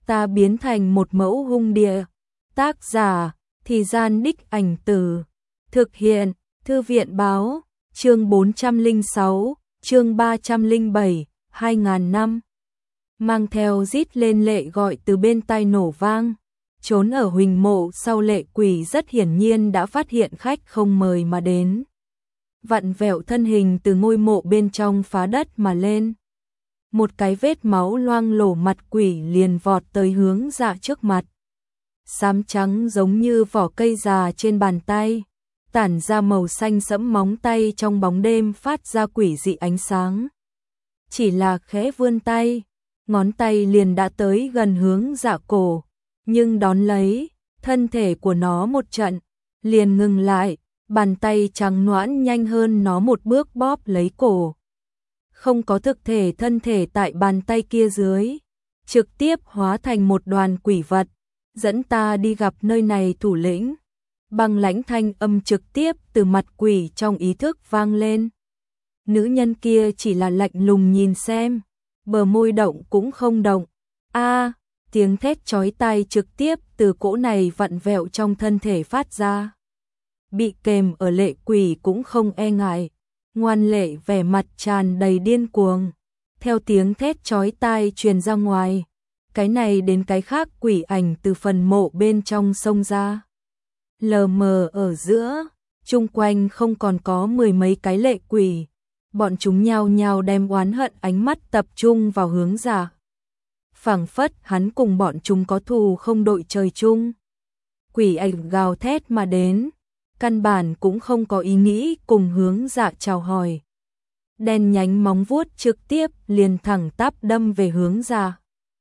ta biến thành một mẫu hung địa. Tác giả, Thì Gian Đích Ảnh Từ. Thực hiện, Thư viện báo, chương 406, chương 307, 2000 năm. Mang theo rít lên lệ gọi từ bên tai nổ vang. Trốn ở Huỳnh Mộ sau Lệ Quỷ rất hiển nhiên đã phát hiện khách không mời mà đến. Vặn vẹo thân hình từ ngôi mộ bên trong phá đất mà lên. Một cái vết máu loang lổ mặt quỷ liền vọt tới hướng Dạ trước mặt. Xám trắng giống như vỏ cây già trên bàn tay, tản ra màu xanh sẫm móng tay trong bóng đêm phát ra quỷ dị ánh sáng. Chỉ là khẽ vươn tay, ngón tay liền đã tới gần hướng Dạ cổ, nhưng đón lấy, thân thể của nó một trận, liền ngừng lại, bàn tay trắng nõn nhanh hơn nó một bước bóp lấy cổ. Không có thực thể thân thể tại bàn tay kia dưới, trực tiếp hóa thành một đoàn quỷ vật, dẫn ta đi gặp nơi này thủ lĩnh. Băng lãnh thanh âm trực tiếp từ mặt quỷ trong ý thức vang lên. Nữ nhân kia chỉ là lạnh lùng nhìn xem, bờ môi động cũng không động. Tiếng thét chói tai trực tiếp từ cỗ này vặn vẹo trong thân thể phát ra. Bị kềm ở Lệ Quỷ cũng không e ngại, ngoan lệ vẻ mặt tràn đầy điên cuồng. Theo tiếng thét chói tai truyền ra ngoài, cái này đến cái khác quỷ ảnh từ phần mộ bên trong xông ra. Lờ mờ ở giữa, chung quanh không còn có mười mấy cái lệ quỷ, bọn chúng nhao nhao đem oán hận ánh mắt tập trung vào hướng Dạ. Phảng phất hắn cùng bọn chúng có thù không đội trời chung. Quỷ ảnh gào thét mà đến, căn bản cũng không có ý nghĩ cùng hướng Dạ chào hỏi. Đen nhánh móng vuốt trực tiếp liền thẳng tắp đâm về hướng Dạ.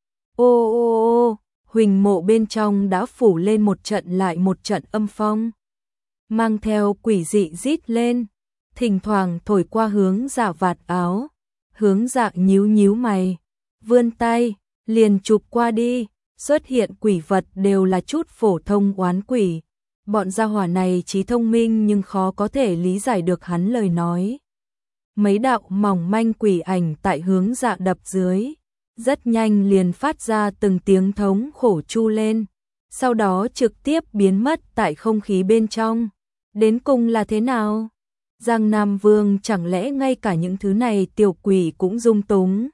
Ô, Huỳnh Mộ bên trong đã phủ lên một trận lại một trận âm phong, mang theo quỷ dị rít lên, thỉnh thoảng thổi qua hướng Dạ vạt áo. Hướng Dạ nhíu nhíu mày, vươn tay, liền chụp qua đi, xuất hiện quỷ vật đều là chút phổ thông oán quỷ. Bọn gia hỏa này trí thông minh nhưng khó có thể lý giải được hắn lời nói. Mấy đạo mỏng manh quỷ ảnh tại hướng Dạ đập dưới, rất nhanh liền phát ra từng tiếng thống khổ chu lên, sau đó trực tiếp biến mất tại không khí bên trong. Đến cùng là thế nào? Giang Nam Vương chẳng lẽ ngay cả những thứ này tiểu quỷ cũng dung túng?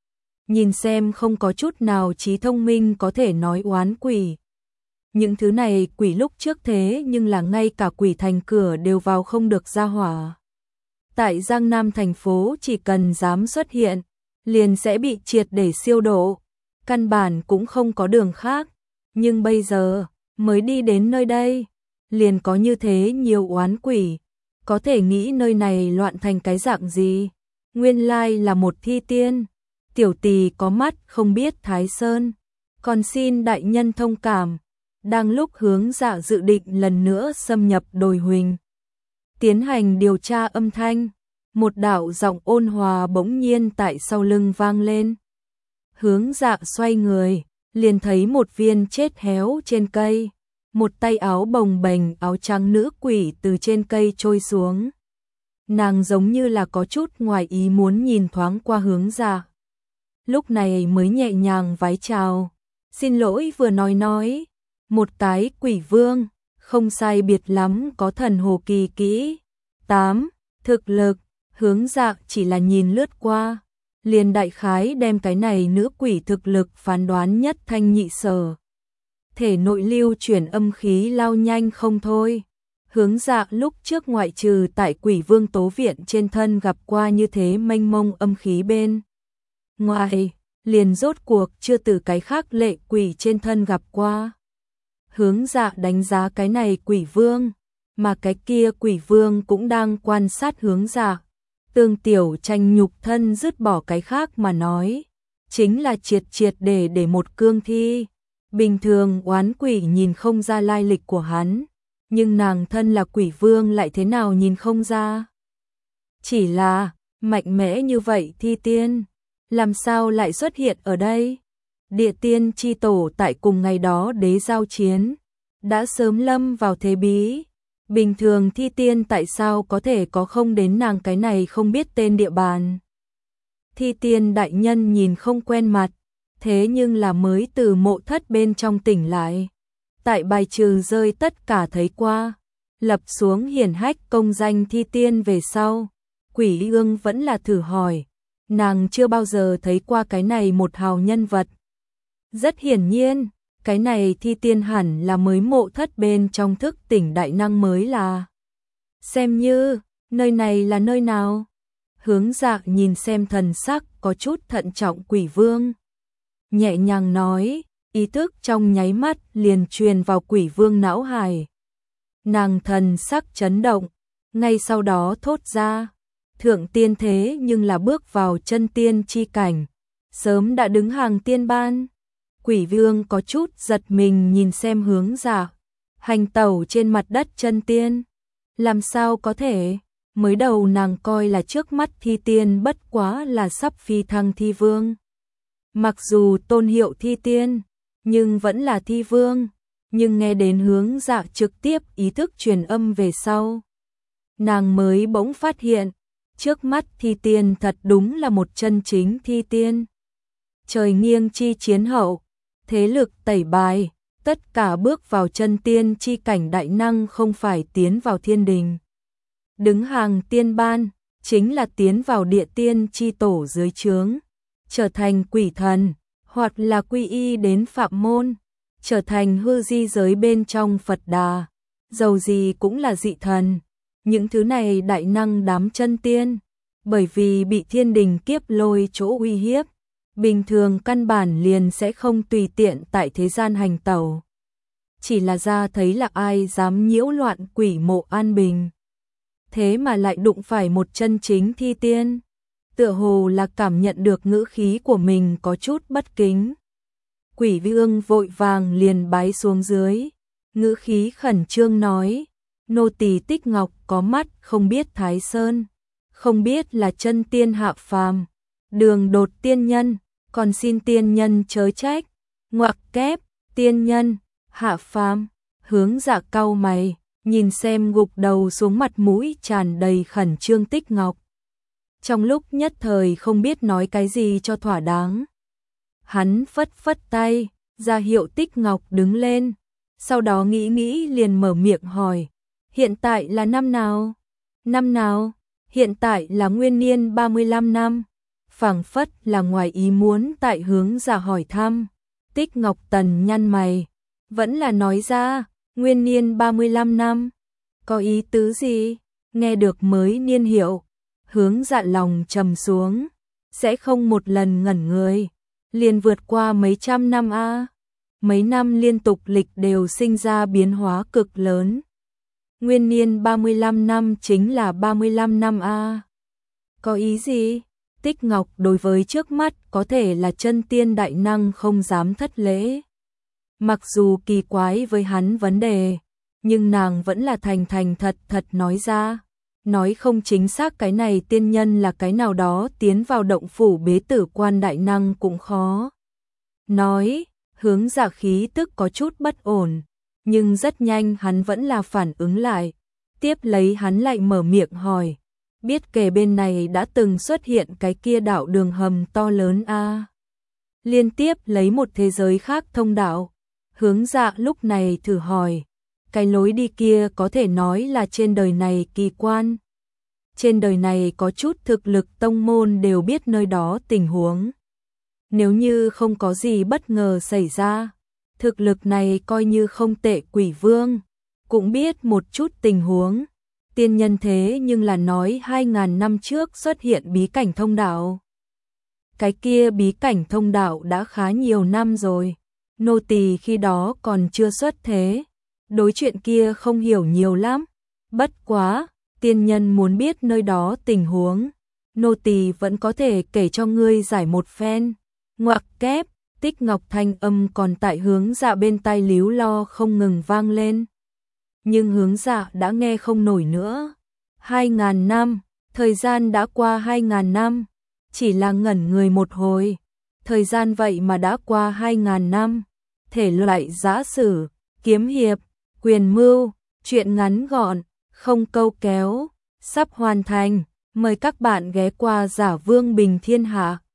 Nhìn xem không có chút nào trí thông minh có thể nói oán quỷ. Những thứ này quỷ lúc trước thế nhưng là ngay cả quỷ thành cửa đều vào không được ra hỏa. Tại Giang Nam thành phố chỉ cần dám xuất hiện, liền sẽ bị triệt để siêu độ, căn bản cũng không có đường khác. Nhưng bây giờ, mới đi đến nơi đây, liền có như thế nhiều oán quỷ, có thể nghĩ nơi này loạn thành cái dạng gì. Nguyên lai là một thi tiên, tiểu tỳ có mắt không biết Thái Sơn, còn xin đại nhân thông cảm. Đang lúc hướng Dạ dự định lần nữa xâm nhập đồi Huỳnh, tiến hành điều tra âm thanh, một đạo giọng ôn hòa bỗng nhiên tại sau lưng vang lên. Hướng Dạ xoay người, liền thấy một viên chết héo trên cây, một tay áo bồng bềnh áo trắng nữ quỷ từ trên cây trôi xuống. Nàng giống như là có chút ngoài ý muốn nhìn thoáng qua hướng Dạ, lúc này mới nhẹ nhàng vái chào, xin lỗi vừa nói. Một cái quỷ vương, không sai biệt lắm có thần hồ kỳ kỹ. 8. Thực lực, hướng Dạ chỉ là nhìn lướt qua, liền đại khái đem cái này nữ quỷ thực lực phán đoán nhất thanh nhị sở. Thể nội lưu chuyển âm khí lao nhanh không thôi. Hướng Dạ lúc trước ngoại trừ tại quỷ vương tố viện trên thân gặp qua như thế mênh mông âm khí bên ngoài, liền rốt cuộc chưa từ cái khác lệ quỷ trên thân gặp qua. Hướng Dạ đánh giá cái này quỷ vương, mà cái kia quỷ vương cũng đang quan sát hướng Dạ. Tương Tiểu Tranh nhục thân dứt bỏ cái khác mà nói, chính là triệt để một cương thi. Bình thường oán quỷ nhìn không ra lai lịch của hắn, nhưng nàng thân là quỷ vương lại thế nào nhìn không ra. Chỉ là, mạnh mẽ như vậy thi tiên, làm sao lại xuất hiện ở đây? Địa tiên chi tổ tại cùng ngày đó đế giao chiến, đã sớm lâm vào thế bí. Bình thường thi tiên tại sao có thể có không đến nàng cái này không biết tên địa bàn. Thi tiên đại nhân nhìn không quen mặt, thế nhưng là mới từ mộ thất bên trong tỉnh lại. Tại bài trừ rơi tất cả thấy qua, lập xuống hiển hách công danh thi tiên về sau, Quỷ Ương vẫn là thử hỏi, nàng chưa bao giờ thấy qua cái này một hào nhân vật. Rất hiển nhiên, cái này thi tiên hẳn là mới mộ thất bên trong thức tỉnh đại năng mới là. Xem như, nơi này là nơi nào? Hướng Dạ nhìn xem thần sắc có chút thận trọng Quỷ Vương. Nhẹ nhàng nói, ý thức trong nháy mắt liền truyền vào Quỷ Vương não hải. Nàng thần sắc chấn động, ngay sau đó thốt ra, thượng tiên thế nhưng là bước vào chân tiên chi cảnh, sớm đã đứng hàng tiên ban. Quỷ Vương có chút giật mình nhìn xem Hướng Dạ, hành tẩu trên mặt đất chân tiên. Làm sao có thể, mới đầu nàng coi là trước mắt thi tiên bất quá là sắp phi thăng thi vương. Mặc dù tôn hiệu thi tiên, nhưng vẫn là thi vương, nhưng nghe đến Hướng Dạ trực tiếp ý thức truyền âm về sau. Nàng mới bỗng phát hiện, trước mắt thi tiên thật đúng là một chân chính thi tiên. Trời nghiêng chi chiến hậu, thế lực tẩy bài, tất cả bước vào chân tiên chi cảnh đại năng không phải tiến vào thiên đình. Đứng hàng tiên ban, chính là tiến vào địa tiên chi tổ dưới trướng, trở thành quỷ thần, hoặc là quy y đến phạm môn, trở thành hư di giới bên trong Phật Đà, dầu gì cũng là dị thần. Những thứ này đại năng đám chân tiên, bởi vì bị thiên đình kiếp lôi chỗ uy hiếp, bình thường căn bản liền sẽ không tùy tiện tại thế gian hành tẩu. Chỉ là ra thấy là ai dám nhiễu loạn quỷ mộ an bình. Thế mà lại đụng phải một chân chính thi tiên, tựa hồ là cảm nhận được ngữ khí của mình có chút bất kính. Quỷ Vương vội vàng liền bái xuống dưới, ngữ khí khẩn trương nói, nô tỳ Tích Ngọc có mắt không biết Thái Sơn, không biết là chân tiên hạ phàm, đường đột tiên nhân, còn xin tiên nhân chớ trách. Ngoặc kép, tiên nhân, hạ phàm. Hướng Dạ cau mày, nhìn xem gục đầu xuống mặt mũi tràn đầy khẩn trương Tích Ngọc. Trong lúc nhất thời không biết nói cái gì cho thỏa đáng. Hắn phất phất tay, ra hiệu Tích Ngọc đứng lên, sau đó nghĩ liền mở miệng hỏi, hiện tại là năm nào? Năm nào? Hiện tại là nguyên niên 35 năm. Phảng phất là ngoài ý muốn tại Hướng Dạ hỏi thăm. Tích Ngọc Tần nhăn mày, vẫn là nói ra, nguyên niên 35 năm. Có ý tứ gì? Nghe được mới niên hiệu, Hướng Dạ lòng trầm xuống, sẽ không một lần ngẩn người, liền vượt qua mấy trăm năm a. Mấy năm liên tục lịch đều sinh ra biến hóa cực lớn. Nguyên niên 35 năm chính là 35 năm a. Có ý gì? Tích Ngọc đối với trước mắt có thể là chân tiên đại năng không dám thất lễ. Mặc dù kỳ quái với hắn vấn đề, nhưng nàng vẫn là thành thật nói ra. Nói không chính xác cái này tiên nhân là cái nào đó tiến vào động phủ bế tử quan đại năng cũng khó. Nói, Hướng Dạ khí tức có chút bất ổn, nhưng rất nhanh hắn vẫn là phản ứng lại. Tiếp lấy hắn lại mở miệng hỏi, biết kề bên này đã từng xuất hiện cái kia đạo đường hầm to lớn a. Liên tiếp lấy một thế giới khác thông đạo. Hướng Dạ lúc này thử hỏi, cái lối đi kia có thể nói là trên đời này kỳ quan. Trên đời này có chút thực lực tông môn đều biết nơi đó tình huống. Nếu như không có gì bất ngờ xảy ra, thực lực này coi như không tệ. Quỷ Vương cũng biết một chút tình huống. Tiên nhân thế nhưng là nói 2000 năm trước xuất hiện bí cảnh thông đạo. Cái kia bí cảnh thông đạo đã khá nhiều năm rồi. Nô tỳ khi đó còn chưa xuất thế, đối chuyện kia không hiểu nhiều lắm. Bất quá, tiên nhân muốn biết nơi đó tình huống, nô tỳ vẫn có thể kể cho ngươi giải một phen. Ngoặc kép, Tích Ngọc thanh âm còn tại Hướng Dạ bên tai líu lo không ngừng vang lên. Nhưng Hướng Dạ đã nghe không nổi nữa. 2000 năm, thời gian đã qua 2000 năm, chỉ là ngẩn người một hồi. Thời gian vậy mà đã qua 2000 năm. Thể loại giã sử, kiếm hiệp, quyền mưu, truyện ngắn gọn, không câu kéo, sắp hoàn thành. Mời các bạn ghé qua Giả Vương Bình Thiên Hạ.